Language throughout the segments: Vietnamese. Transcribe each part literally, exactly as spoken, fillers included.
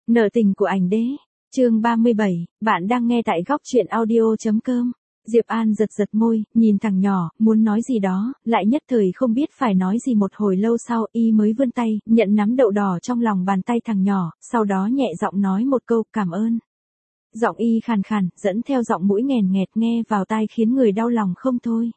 Nợ tình của ảnh đế. Chương ba mươi bảy, bạn đang nghe tại góc truyện audio chấm com. Diệp An giật giật môi, nhìn thằng nhỏ, muốn nói gì đó, lại nhất thời không biết phải nói gì. Một hồi lâu sau, y mới vươn tay, nhận nắm đậu đỏ trong lòng bàn tay thằng nhỏ, sau đó nhẹ giọng nói một câu cảm ơn. Giọng y khàn khàn, dẫn theo giọng mũi nghèn nghẹt nghe vào tai khiến người đau lòng không thôi.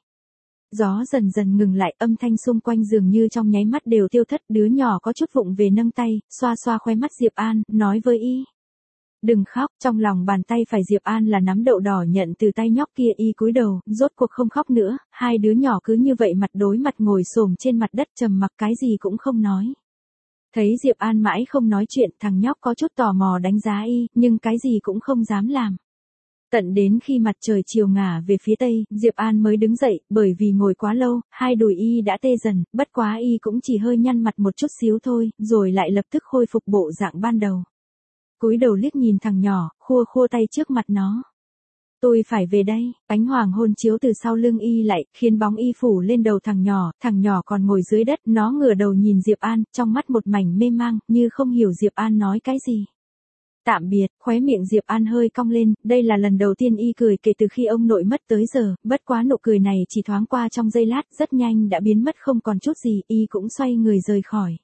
Gió dần dần ngừng lại, âm thanh xung quanh dường như trong nháy mắt đều tiêu thất. Đứa nhỏ có chút vụng về nâng tay, xoa xoa khóe mắt Diệp An, nói với y. Đừng khóc. Trong lòng bàn tay phải Diệp An là nắm đậu đỏ nhận từ tay nhóc kia. Y cúi đầu, rốt cuộc không khóc nữa. Hai đứa nhỏ cứ như vậy mặt đối mặt ngồi xổm trên mặt đất trầm mặc cái gì cũng không nói. Thấy Diệp An mãi không nói chuyện, thằng nhóc có chút tò mò đánh giá y, nhưng cái gì cũng không dám làm. Tận đến khi mặt trời chiều ngả về phía tây, Diệp An mới đứng dậy, bởi vì ngồi quá lâu, hai đùi y đã tê dần, bất quá y cũng chỉ hơi nhăn mặt một chút xíu thôi, rồi lại lập tức khôi phục bộ dạng ban đầu. Cúi đầu liếc nhìn thằng nhỏ, khua khua tay trước mặt nó. Tôi phải về đây. Ánh hoàng hôn chiếu từ sau lưng y lại, khiến bóng y phủ lên đầu thằng nhỏ, thằng nhỏ còn ngồi dưới đất, nó ngửa đầu nhìn Diệp An, trong mắt một mảnh mê mang, như không hiểu Diệp An nói cái gì. Tạm biệt. Khóe miệng Diệp An hơi cong lên, đây là lần đầu tiên y cười kể từ khi ông nội mất tới giờ, bất quá nụ cười này chỉ thoáng qua trong giây lát, rất nhanh đã biến mất không còn chút gì, y cũng xoay người rời khỏi.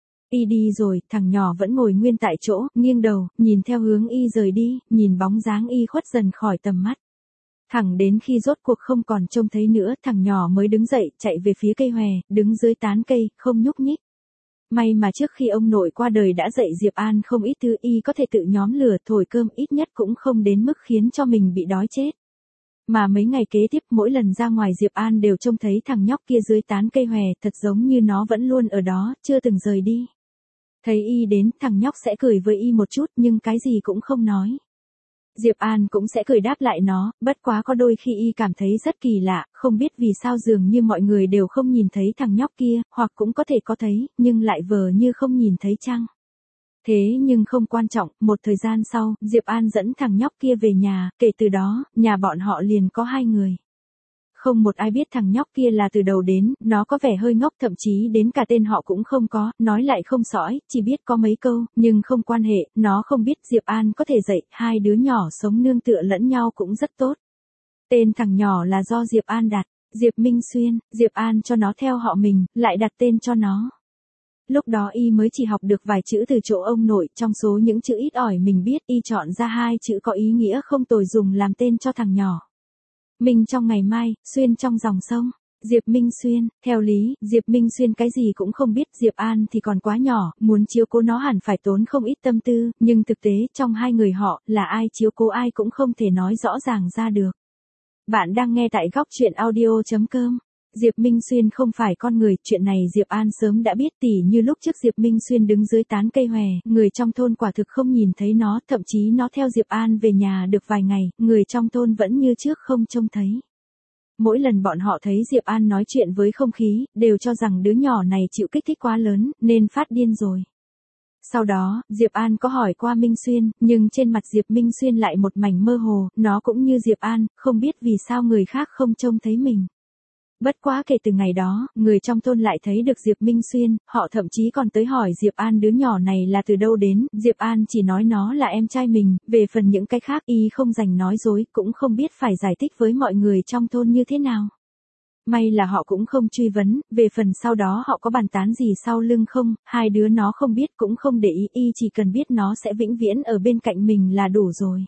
Y đi rồi, thằng nhỏ vẫn ngồi nguyên tại chỗ, nghiêng đầu, nhìn theo hướng y rời đi, nhìn bóng dáng y khuất dần khỏi tầm mắt. Thẳng đến khi rốt cuộc không còn trông thấy nữa, thằng nhỏ mới đứng dậy, chạy về phía cây hòe, đứng dưới tán cây, không nhúc nhích. May mà trước khi ông nội qua đời đã dạy Diệp An không ít thứ, y có thể tự nhóm lửa thổi cơm, ít nhất cũng không đến mức khiến cho mình bị đói chết. Mà mấy ngày kế tiếp mỗi lần ra ngoài Diệp An đều trông thấy thằng nhóc kia dưới tán cây hòe, thật giống như nó vẫn luôn ở đó, chưa từng rời đi. Thấy y đến, thằng nhóc sẽ cười với y một chút nhưng cái gì cũng không nói. Diệp An cũng sẽ cười đáp lại nó, bất quá có đôi khi y cảm thấy rất kỳ lạ, không biết vì sao dường như mọi người đều không nhìn thấy thằng nhóc kia, hoặc cũng có thể có thấy, nhưng lại vờ như không nhìn thấy chăng. Thế nhưng không quan trọng, một thời gian sau, Diệp An dẫn thằng nhóc kia về nhà, kể từ đó, nhà bọn họ liền có hai người. Không một ai biết thằng nhóc kia là từ đầu đến, nó có vẻ hơi ngốc, thậm chí đến cả tên họ cũng không có, nói lại không sõi, chỉ biết có mấy câu, nhưng không quan hệ, nó không biết Diệp An có thể dạy, hai đứa nhỏ sống nương tựa lẫn nhau cũng rất tốt. Tên thằng nhỏ là do Diệp An đặt, Diệp Minh Xuyên, Diệp An cho nó theo họ mình, lại đặt tên cho nó. Lúc đó y mới chỉ học được vài chữ từ chỗ ông nội, trong số những chữ ít ỏi mình biết, y chọn ra hai chữ có ý nghĩa không tồi dùng làm tên cho thằng nhỏ. Minh trong ngày mai, Xuyên trong dòng sông. Diệp Minh Xuyên, theo lý, Diệp Minh Xuyên cái gì cũng không biết, Diệp An thì còn quá nhỏ, muốn chiếu cố nó hẳn phải tốn không ít tâm tư, nhưng thực tế trong hai người họ, là ai chiếu cố ai cũng không thể nói rõ ràng ra được. Bạn đang nghe tại góc truyện audio chấm com. Diệp Minh Xuyên không phải con người, chuyện này Diệp An sớm đã biết, tỉ như lúc trước Diệp Minh Xuyên đứng dưới tán cây hòe, người trong thôn quả thực không nhìn thấy nó, thậm chí nó theo Diệp An về nhà được vài ngày, người trong thôn vẫn như trước không trông thấy. Mỗi lần bọn họ thấy Diệp An nói chuyện với không khí, đều cho rằng đứa nhỏ này chịu kích thích quá lớn, nên phát điên rồi. Sau đó, Diệp An có hỏi qua Minh Xuyên, nhưng trên mặt Diệp Minh Xuyên lại một mảnh mơ hồ, nó cũng như Diệp An, không biết vì sao người khác không trông thấy mình. Bất quá kể từ ngày đó, người trong thôn lại thấy được Diệp Minh Xuyên, họ thậm chí còn tới hỏi Diệp An đứa nhỏ này là từ đâu đến, Diệp An chỉ nói nó là em trai mình, về phần những cái khác y không dành nói dối, cũng không biết phải giải thích với mọi người trong thôn như thế nào. May là họ cũng không truy vấn, về phần sau đó họ có bàn tán gì sau lưng không, hai đứa nó không biết cũng không để ý, y chỉ cần biết nó sẽ vĩnh viễn ở bên cạnh mình là đủ rồi.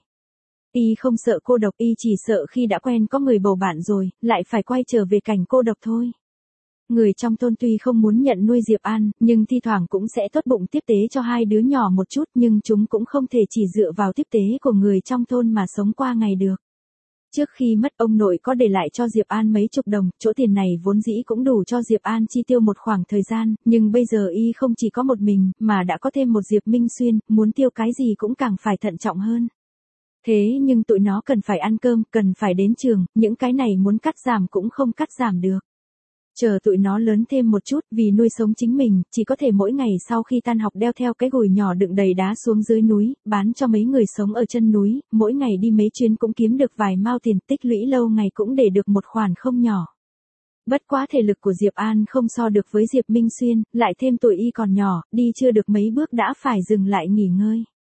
Y không sợ cô độc, y chỉ sợ khi đã quen có người bầu bạn rồi, lại phải quay trở về cảnh cô độc thôi. Người trong thôn tuy không muốn nhận nuôi Diệp An, nhưng thi thoảng cũng sẽ tốt bụng tiếp tế cho hai đứa nhỏ một chút, nhưng chúng cũng không thể chỉ dựa vào tiếp tế của người trong thôn mà sống qua ngày được. Trước khi mất, ông nội có để lại cho Diệp An mấy chục đồng, chỗ tiền này vốn dĩ cũng đủ cho Diệp An chi tiêu một khoảng thời gian, nhưng bây giờ y không chỉ có một mình, mà đã có thêm một Diệp Minh Xuyên, muốn tiêu cái gì cũng càng phải thận trọng hơn. Thế nhưng tụi nó cần phải ăn cơm, cần phải đến trường, những cái này muốn cắt giảm cũng không cắt giảm được. Chờ tụi nó lớn thêm một chút, vì nuôi sống chính mình, chỉ có thể mỗi ngày sau khi tan học đeo theo cái gùi nhỏ đựng đầy đá xuống dưới núi, bán cho mấy người sống ở chân núi, mỗi ngày đi mấy chuyến cũng kiếm được vài mao tiền, tích lũy lâu ngày cũng để được một khoản không nhỏ. Bất quá thể lực của Diệp An không so được với Diệp Minh Xuyên, lại thêm tuổi y còn nhỏ, đi chưa được mấy bước đã phải dừng lại nghỉ ngơi.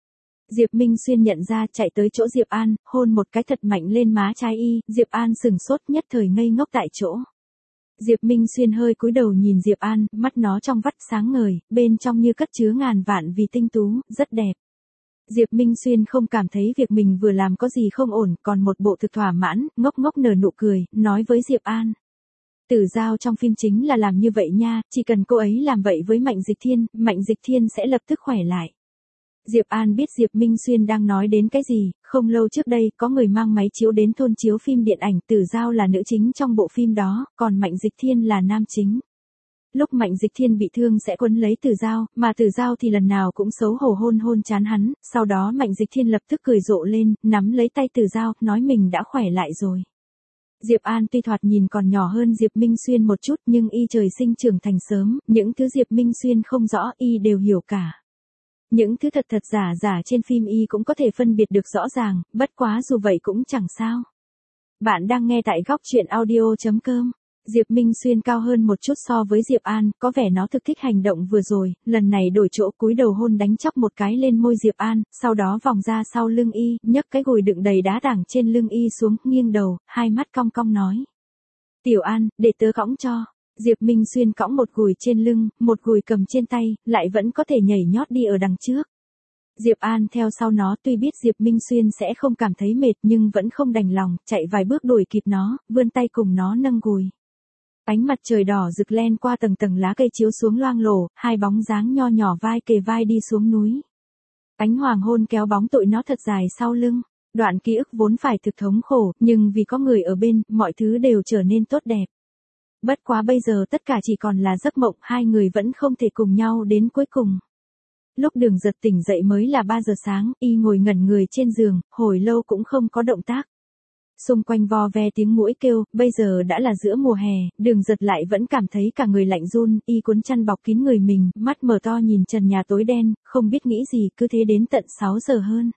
Diệp Minh Xuyên nhận ra chạy tới chỗ Diệp An, hôn một cái thật mạnh lên má trái y, Diệp An sừng sốt nhất thời ngây ngốc tại chỗ. Diệp Minh Xuyên hơi cúi đầu nhìn Diệp An, mắt nó trong vắt sáng ngời, bên trong như cất chứa ngàn vạn vì tinh tú, rất đẹp. Diệp Minh Xuyên không cảm thấy việc mình vừa làm có gì không ổn, còn một bộ thực thỏa mãn, ngốc ngốc nở nụ cười, nói với Diệp An. Tử Giao trong phim chính là làm như vậy nha, chỉ cần cô ấy làm vậy với Mạnh Dịch Thiên, Mạnh Dịch Thiên sẽ lập tức khỏe lại. Diệp An biết Diệp Minh Xuyên đang nói đến cái gì, không lâu trước đây có người mang máy chiếu đến thôn chiếu phim điện ảnh, Tử Giao là nữ chính trong bộ phim đó, còn Mạnh Dịch Thiên là nam chính. Lúc Mạnh Dịch Thiên bị thương sẽ quấn lấy Tử Giao, mà Tử Giao thì lần nào cũng xấu hổ hôn hôn chán hắn, sau đó Mạnh Dịch Thiên lập tức cười rộ lên, nắm lấy tay Tử Giao, nói mình đã khỏe lại rồi. Diệp An tuy thoạt nhìn còn nhỏ hơn Diệp Minh Xuyên một chút nhưng y trời sinh trưởng thành sớm, những thứ Diệp Minh Xuyên không rõ y đều hiểu cả. Những thứ thật thật giả giả trên phim y cũng có thể phân biệt được rõ ràng, bất quá dù vậy cũng chẳng sao. Bạn đang nghe tại góc truyện audio chấm com. Diệp Minh Xuyên cao hơn một chút so với Diệp An, có vẻ nó thực thích hành động vừa rồi, lần này đổi chỗ cúi đầu hôn đánh chóc một cái lên môi Diệp An, sau đó vòng ra sau lưng y, nhấc cái gùi đựng đầy đá tảng trên lưng y xuống, nghiêng đầu, hai mắt cong cong nói. Tiểu An, để tớ cõng cho. Diệp Minh Xuyên cõng một gùi trên lưng, một gùi cầm trên tay, lại vẫn có thể nhảy nhót đi ở đằng trước. Diệp An theo sau nó, tuy biết Diệp Minh Xuyên sẽ không cảm thấy mệt nhưng vẫn không đành lòng, chạy vài bước đuổi kịp nó, vươn tay cùng nó nâng gùi. Ánh mặt trời đỏ rực len qua tầng tầng lá cây chiếu xuống loang lổ, hai bóng dáng nho nhỏ vai kề vai đi xuống núi. Ánh hoàng hôn kéo bóng tụi nó thật dài sau lưng. Đoạn ký ức vốn phải thực thống khổ, nhưng vì có người ở bên, mọi thứ đều trở nên tốt đẹp. Bất quá bây giờ tất cả chỉ còn là giấc mộng, hai người vẫn không thể cùng nhau đến cuối cùng. Lúc Đường Giật tỉnh dậy mới là ba giờ sáng, y ngồi ngẩn người trên giường, hồi lâu cũng không có động tác. Xung quanh vo ve tiếng muỗi kêu, bây giờ đã là giữa mùa hè, Đường Giật lại vẫn cảm thấy cả người lạnh run, y cuốn chăn bọc kín người mình, mắt mở to nhìn trần nhà tối đen, không biết nghĩ gì, cứ thế đến tận sáu giờ hơn.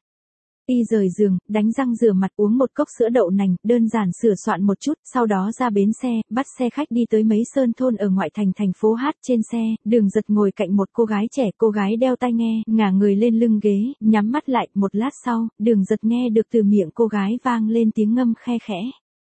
Y rời giường, đánh răng rửa mặt, uống một cốc sữa đậu nành, đơn giản sửa soạn một chút, sau đó ra bến xe, bắt xe khách đi tới mấy sơn thôn ở ngoại thành thành phố Hát. Trên xe, Đường Giật ngồi cạnh một cô gái trẻ, cô gái đeo tai nghe, ngả người lên lưng ghế, nhắm mắt lại, một lát sau, Đường Giật nghe được từ miệng cô gái vang lên tiếng ngâm khe khẽ.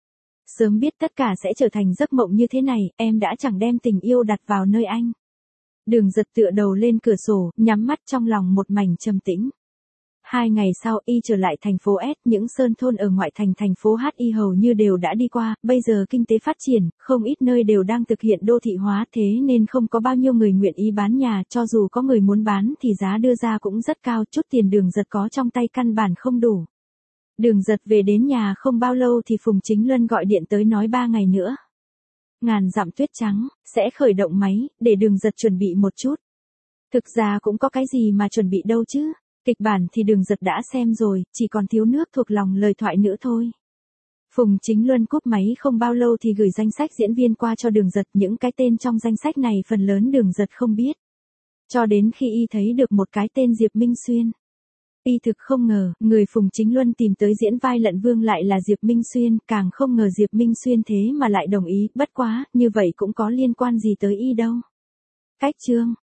Sớm biết tất cả sẽ trở thành giấc mộng như thế này, em đã chẳng đem tình yêu đặt vào nơi anh. Đường Giật tựa đầu lên cửa sổ, nhắm mắt trong lòng một mảnh trầm tĩnh. Hai ngày sau y trở lại thành phố S, những sơn thôn ở ngoại thành thành phố H y hầu như đều đã đi qua, bây giờ kinh tế phát triển, không ít nơi đều đang thực hiện đô thị hóa, thế nên không có bao nhiêu người nguyện ý bán nhà, cho dù có người muốn bán thì giá đưa ra cũng rất cao, chút tiền Đường Giật có trong tay căn bản không đủ. Đường Giật về đến nhà không bao lâu thì Phùng Chính Luân gọi điện tới nói ba ngày nữa. Ngàn dặm tuyết trắng, sẽ khởi động máy, để Đường Giật chuẩn bị một chút. Thực ra cũng có cái gì mà chuẩn bị đâu chứ. Kịch bản thì Đường Giật đã xem rồi, chỉ còn thiếu nước thuộc lòng lời thoại nữa thôi. Phùng Chính Luân cúp máy không bao lâu thì gửi danh sách diễn viên qua cho Đường Giật, những cái tên trong danh sách này phần lớn Đường Giật không biết. Cho đến khi y thấy được một cái tên Diệp Minh Xuyên. Y thực không ngờ, người Phùng Chính Luân tìm tới diễn vai Lận Vương lại là Diệp Minh Xuyên, càng không ngờ Diệp Minh Xuyên thế mà lại đồng ý, bất quá, như vậy cũng có liên quan gì tới y đâu. Cách chương